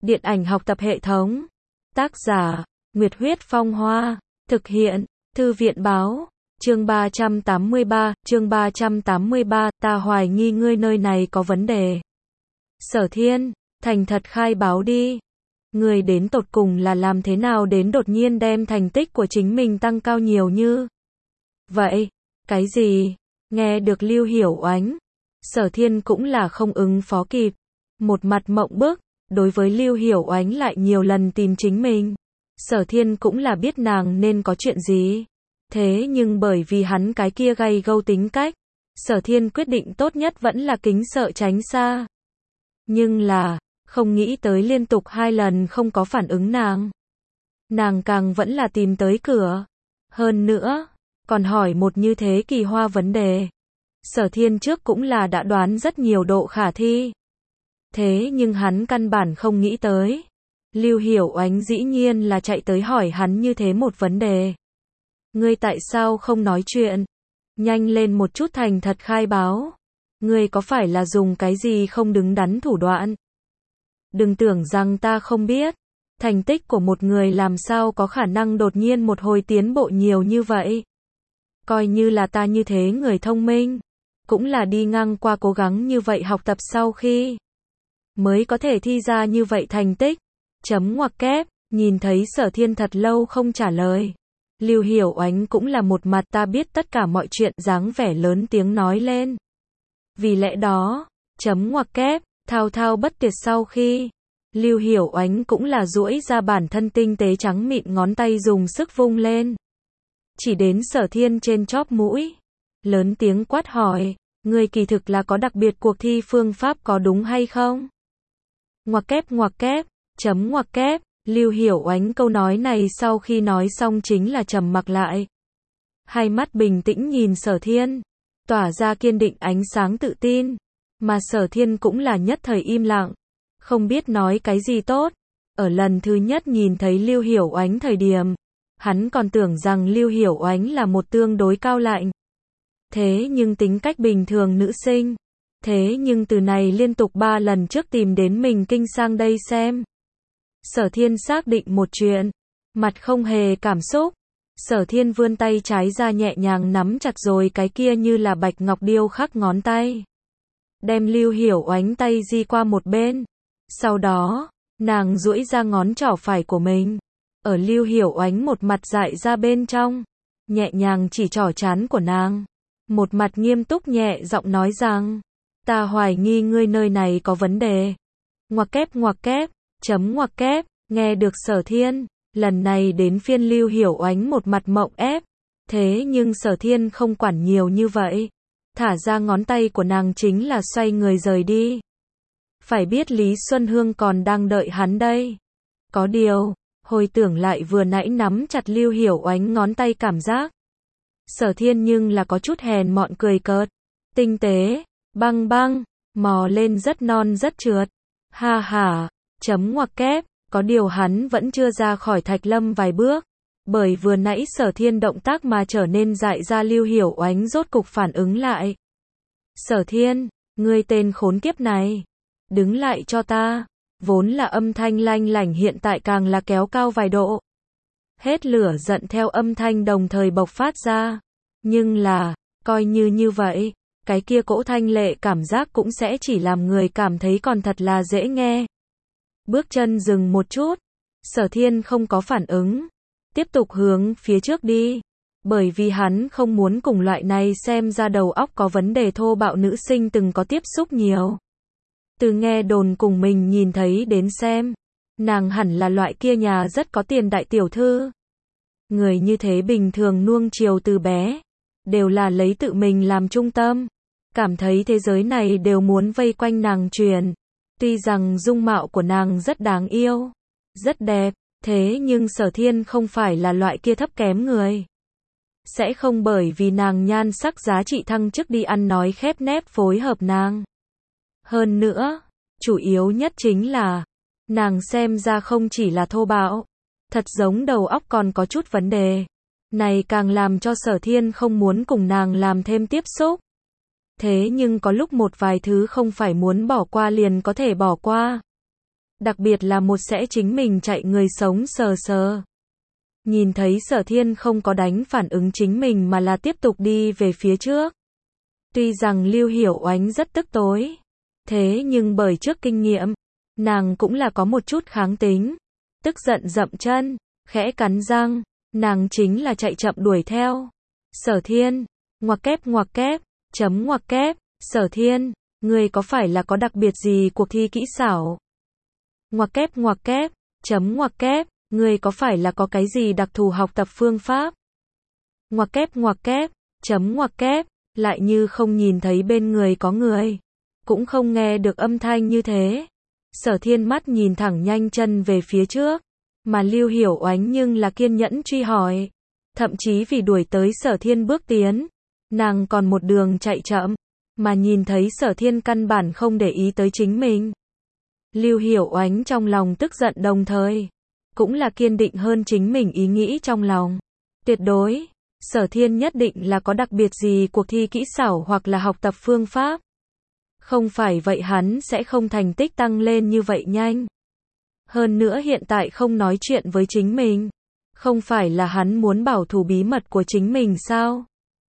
Điện ảnh học tập hệ thống. Tác giả, Nguyệt Huyết Phong Hoa. Thực hiện, Thư viện Báo. Chương 383, ta hoài nghi ngươi nơi này có vấn đề. Sở Thiên, thành thật khai báo đi. Ngươi đến tột cùng là làm thế nào đến đột nhiên đem thành tích của chính mình tăng cao nhiều như vậy? Cái gì? Nghe được Lưu Hiểu Oánh, Sở Thiên cũng là không ứng phó kịp. Một mặt mộng bức, đối với Lưu Hiểu Oánh lại nhiều lần tìm chính mình. Sở Thiên cũng là biết nàng nên có chuyện gì. Thế nhưng bởi vì hắn cái kia gay gâu tính cách, Sở Thiên quyết định tốt nhất vẫn là kính sợ tránh xa. Nhưng là, không nghĩ tới liên tục 2 lần không có phản ứng nàng. Nàng càng vẫn là tìm tới cửa. Hơn nữa, còn hỏi một như thế kỳ hoa vấn đề. Sở Thiên trước cũng là đã đoán rất nhiều độ khả thi. Thế nhưng hắn căn bản không nghĩ tới. Lưu Hiểu Oánh dĩ nhiên là chạy tới hỏi hắn như thế một vấn đề. Ngươi tại sao không nói chuyện? Nhanh lên một chút thành thật khai báo. Ngươi có phải là dùng cái gì không đứng đắn thủ đoạn? Đừng tưởng rằng ta không biết. Thành tích của một người làm sao có khả năng đột nhiên một hồi tiến bộ nhiều như vậy? Coi như là ta như thế người thông minh, cũng là đi ngang qua cố gắng như vậy học tập sau khi mới có thể thi ra như vậy thành tích. Chấm ngoặc kép, nhìn thấy Sở Thiên thật lâu không trả lời. Lưu Hiểu Oánh cũng là một mặt ta biết tất cả mọi chuyện dáng vẻ lớn tiếng nói lên. Vì lẽ đó, chấm ngoặc kép, thao thao bất tuyệt sau khi Lưu Hiểu Oánh cũng là duỗi ra bản thân tinh tế trắng mịn ngón tay dùng sức vung lên. Chỉ đến Sở Thiên trên chóp mũi. Lớn tiếng quát hỏi, ngươi kỳ thực là có đặc biệt cuộc thi phương pháp có đúng hay không? Ngoặc kép, chấm ngoặc kép, Lưu Hiểu Oánh câu nói này sau khi nói xong chính là trầm mặc lại. Hai mắt bình tĩnh nhìn Sở Thiên, tỏa ra kiên định ánh sáng tự tin. Mà Sở Thiên cũng là nhất thời im lặng, không biết nói cái gì tốt. Ở lần thứ nhất nhìn thấy Lưu Hiểu Oánh thời điểm, hắn còn tưởng rằng Lưu Hiểu Oánh là một tương đối cao lạnh. Thế nhưng tính cách bình thường nữ sinh. Thế nhưng từ này liên tục 3 lần trước tìm đến mình kinh sang đây xem. Sở Thiên xác định một chuyện. Mặt không hề cảm xúc. Sở Thiên vươn tay trái ra nhẹ nhàng nắm chặt rồi cái kia như là bạch ngọc điêu khắc ngón tay. Đem Lưu Hiểu Oánh tay di qua một bên. Sau đó, nàng duỗi ra ngón trỏ phải của mình. Ở Lưu Hiểu Oánh một mặt dại ra bên trong. Nhẹ nhàng chỉ trỏ trán của nàng. Một mặt nghiêm túc nhẹ giọng nói rằng, ta hoài nghi ngươi nơi này có vấn đề. Ngoặc kép, chấm ngoặc kép, nghe được Sở Thiên, lần này đến phiên Lưu Hiểu Oánh một mặt mộng ép. Thế nhưng Sở Thiên không quản nhiều như vậy. Thả ra ngón tay của nàng chính là xoay người rời đi. Phải biết Lý Xuân Hương còn đang đợi hắn đây. Có điều, hồi tưởng lại vừa nãy nắm chặt Lưu Hiểu Oánh ngón tay cảm giác. Sở Thiên nhưng là có chút hèn mọn cười cợt. Tinh tế, băng băng, mò lên rất non rất trượt. Ha ha, chấm ngoặc kép, có điều hắn vẫn chưa ra khỏi Thạch Lâm vài bước. Bởi vừa nãy Sở Thiên động tác mà trở nên dại ra Lưu Hiểu Oánh rốt cục phản ứng lại. Sở Thiên, ngươi tên khốn kiếp này. Đứng lại cho ta. Vốn là âm thanh lanh lảnh hiện tại càng là kéo cao vài độ. Hết lửa giận theo âm thanh đồng thời bộc phát ra. Nhưng là, coi như vậy, cái kia cỗ thanh lệ cảm giác cũng sẽ chỉ làm người cảm thấy còn thật là dễ nghe. Bước chân dừng một chút. Sở Thiên không có phản ứng. Tiếp tục hướng phía trước đi. Bởi vì hắn không muốn cùng loại này xem ra đầu óc có vấn đề thô bạo nữ sinh từng có tiếp xúc nhiều. Từ nghe đồn cùng mình nhìn thấy đến xem. Nàng hẳn là loại kia nhà rất có tiền đại tiểu thư. Người như thế bình thường nuông chiều từ bé. Đều là lấy tự mình làm trung tâm. Cảm thấy thế giới này đều muốn vây quanh nàng chuyển. Tuy rằng dung mạo của nàng rất đáng yêu. Rất đẹp. Thế nhưng Sở Thiên không phải là loại kia thấp kém người. Sẽ không bởi vì nàng nhan sắc giá trị thăng chức đi ăn nói khép nép phối hợp nàng. Hơn nữa, chủ yếu nhất chính là, nàng xem ra không chỉ là thô bạo, thật giống đầu óc còn có chút vấn đề. Này càng làm cho Sở Thiên không muốn cùng nàng làm thêm tiếp xúc. Thế nhưng có lúc một vài thứ không phải muốn bỏ qua liền có thể bỏ qua. Đặc biệt là một sẽ chính mình chạy người sống sờ sờ. Nhìn thấy Sở Thiên không có đánh phản ứng chính mình mà là tiếp tục đi về phía trước. Tuy rằng Lưu Hiểu Oánh rất tức tối, thế nhưng bởi trước kinh nghiệm, nàng cũng là có một chút kháng tính. Tức giận dậm chân, khẽ cắn răng, nàng chính là chạy chậm đuổi theo. Sở Thiên, ngoặc kép, chấm ngoặc kép, Sở Thiên, ngươi có phải là có đặc biệt gì cuộc thi kỹ xảo? Ngoặc kép, chấm ngoặc kép, ngươi có phải là có cái gì đặc thù học tập phương pháp? Ngoặc kép, chấm ngoặc kép, lại như không nhìn thấy bên người có người, cũng không nghe được âm thanh như thế. Sở Thiên mắt nhìn thẳng nhanh chân về phía trước, mà Lưu Hiểu Oánh nhưng là kiên nhẫn truy hỏi, thậm chí vì đuổi tới Sở Thiên bước tiến, nàng còn một đường chạy chậm, mà nhìn thấy Sở Thiên căn bản không để ý tới chính mình. Lưu Hiểu Oánh trong lòng tức giận đồng thời, cũng là kiên định hơn chính mình ý nghĩ trong lòng. Tuyệt đối, Sở Thiên nhất định là có đặc biệt gì cuộc thi kỹ xảo hoặc là học tập phương pháp. Không phải vậy hắn sẽ không thành tích tăng lên như vậy nhanh. Hơn nữa hiện tại không nói chuyện với chính mình. Không phải là hắn muốn bảo thủ bí mật của chính mình sao?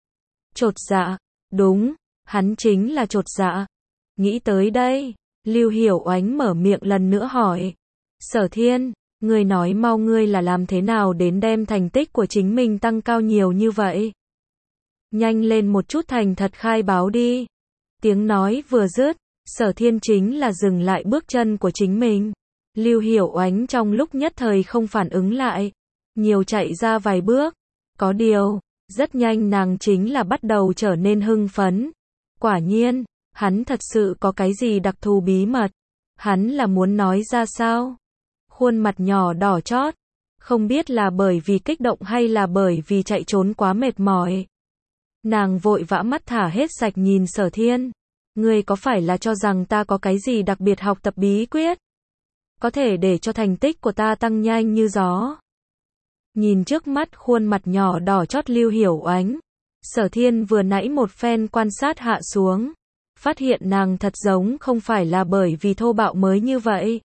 Chột dạ, đúng, hắn chính là chột dạ. Nghĩ tới đây, Lưu Hiểu Oánh mở miệng lần nữa hỏi. Sở Thiên, ngươi nói mau, ngươi là làm thế nào đến đem thành tích của chính mình tăng cao nhiều như vậy? Nhanh lên một chút thành thật khai báo đi. Tiếng nói vừa dứt, Sở Thiên chính là dừng lại bước chân của chính mình. Lưu Hiểu Oánh trong lúc nhất thời không phản ứng lại, nhiều chạy ra vài bước. Có điều, rất nhanh nàng chính là bắt đầu trở nên hưng phấn. Quả nhiên, hắn thật sự có cái gì đặc thù bí mật. Hắn là muốn nói ra sao? Khuôn mặt nhỏ đỏ chót, không biết là bởi vì kích động hay là bởi vì chạy trốn quá mệt mỏi. Nàng vội vã mắt thả hết sạch nhìn Sở Thiên. Ngươi có phải là cho rằng ta có cái gì đặc biệt học tập bí quyết? Có thể để cho thành tích của ta tăng nhanh như gió. Nhìn trước mắt khuôn mặt nhỏ đỏ chót Lưu Hiểu Oánh, Sở Thiên vừa nãy một phen quan sát hạ xuống, phát hiện nàng thật giống không phải là bởi vì thô bạo mới như vậy,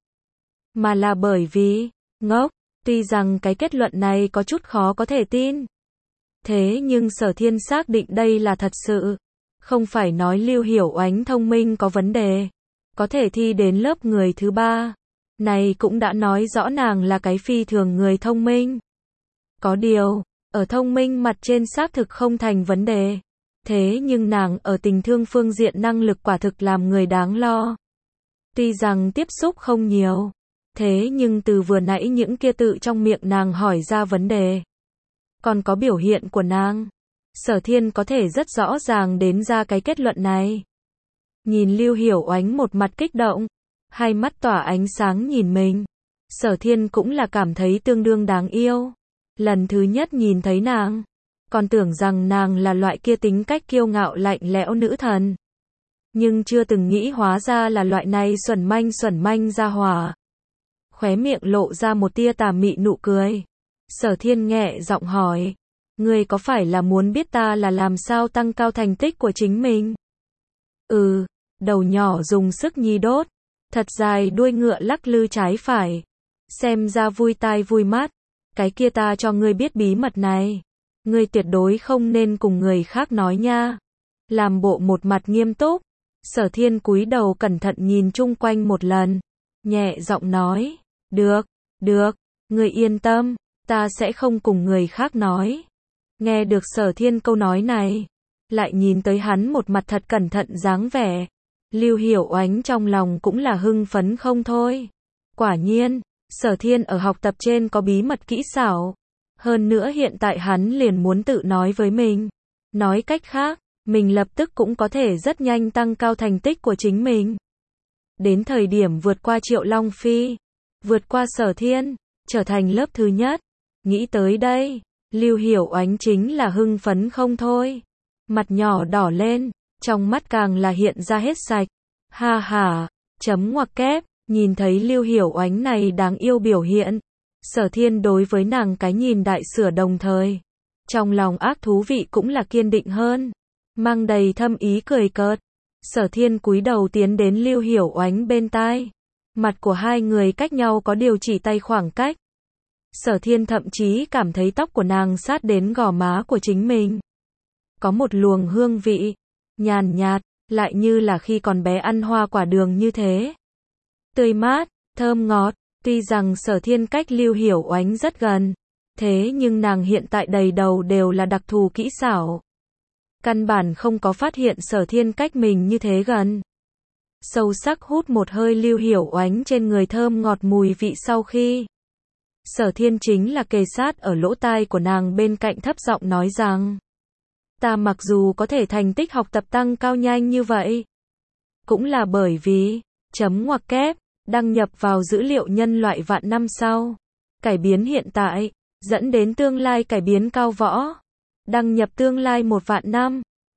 mà là bởi vì ngốc. Tuy rằng cái kết luận này có chút khó có thể tin, thế nhưng Sở Thiên xác định đây là thật sự. Không phải nói Lưu Hiểu Oánh thông minh có vấn đề, có thể thi đến lớp người thứ 3. Này cũng đã nói rõ nàng là cái phi thường người thông minh. Có điều, ở thông minh mặt trên xác thực không thành vấn đề. Thế nhưng nàng ở tình thương phương diện năng lực quả thực làm người đáng lo. Tuy rằng tiếp xúc không nhiều, thế nhưng từ vừa nãy những kia tự trong miệng nàng hỏi ra vấn đề, còn có biểu hiện của nàng, Sở Thiên có thể rất rõ ràng đến ra cái kết luận này. Nhìn Lưu Hiểu Oánh một mặt kích động, hai mắt tỏa ánh sáng nhìn mình, Sở Thiên cũng là cảm thấy tương đương đáng yêu. Lần thứ nhất nhìn thấy nàng, còn tưởng rằng nàng là loại kia tính cách kiêu ngạo lạnh lẽo nữ thần. Nhưng chưa từng nghĩ hóa ra là loại này xuẩn manh ra hỏa. Khóe miệng lộ ra một tia tà mị nụ cười. Sở Thiên nhẹ giọng hỏi, ngươi có phải là muốn biết ta là làm sao tăng cao thành tích của chính mình? Đầu nhỏ dùng sức nhi đốt, thật dài đuôi ngựa lắc lư trái phải. Xem ra vui tai vui mắt. Cái kia ta cho ngươi biết bí mật này. Ngươi tuyệt đối không nên cùng người khác nói nha. Làm bộ một mặt nghiêm túc. Sở Thiên cúi đầu cẩn thận nhìn chung quanh một lần. Nhẹ giọng nói. Được, ngươi yên tâm, ta sẽ không cùng người khác nói. Nghe được Sở Thiên câu nói này, lại nhìn tới hắn một mặt thật cẩn thận dáng vẻ. Lưu Hiểu Oánh trong lòng cũng là hưng phấn không thôi. Quả nhiên, Sở Thiên ở học tập trên có bí mật kỹ xảo. Hơn nữa hiện tại hắn liền muốn tự nói với mình. Nói cách khác, mình lập tức cũng có thể rất nhanh tăng cao thành tích của chính mình. Đến thời điểm vượt qua Triệu Long Phi, vượt qua Sở Thiên, trở thành lớp thứ nhất. Nghĩ tới đây, Lưu Hiểu Oánh chính là hưng phấn không thôi. Mặt nhỏ đỏ lên, trong mắt càng là hiện ra hết sạch. Ha ha, chấm ngoặc kép, nhìn thấy Lưu Hiểu Oánh này đáng yêu biểu hiện. Sở Thiên đối với nàng cái nhìn đại sửa đồng thời. Trong lòng ác thú vị cũng là kiên định hơn. Mang đầy thâm ý cười cợt. Sở Thiên cúi đầu tiến đến Lưu Hiểu Oánh bên tai. Mặt của hai người cách nhau có điều chỉ tay khoảng cách. Sở Thiên thậm chí cảm thấy tóc của nàng sát đến gò má của chính mình. Có một luồng hương vị, nhàn nhạt, lại như là khi còn bé ăn hoa quả đường như thế. Tươi mát, thơm ngọt, tuy rằng Sở Thiên cách Lưu Hiểu Oánh rất gần, thế nhưng nàng hiện tại đầy đầu đều là đặc thù kỹ xảo. Căn bản không có phát hiện Sở Thiên cách mình như thế gần. Sâu sắc hút một hơi Lưu Hiểu Oánh trên người thơm ngọt mùi vị sau khi. Sở Thiên chính là kề sát ở lỗ tai của nàng bên cạnh thấp giọng nói rằng, ta mặc dù có thể thành tích học tập tăng cao nhanh như vậy, cũng là bởi vì, chấm ngoặc kép, đăng nhập vào dữ liệu nhân loại vạn năm sau, cải biến hiện tại, dẫn đến tương lai cải biến cao võ, đăng nhập tương lai 1 vạn năm.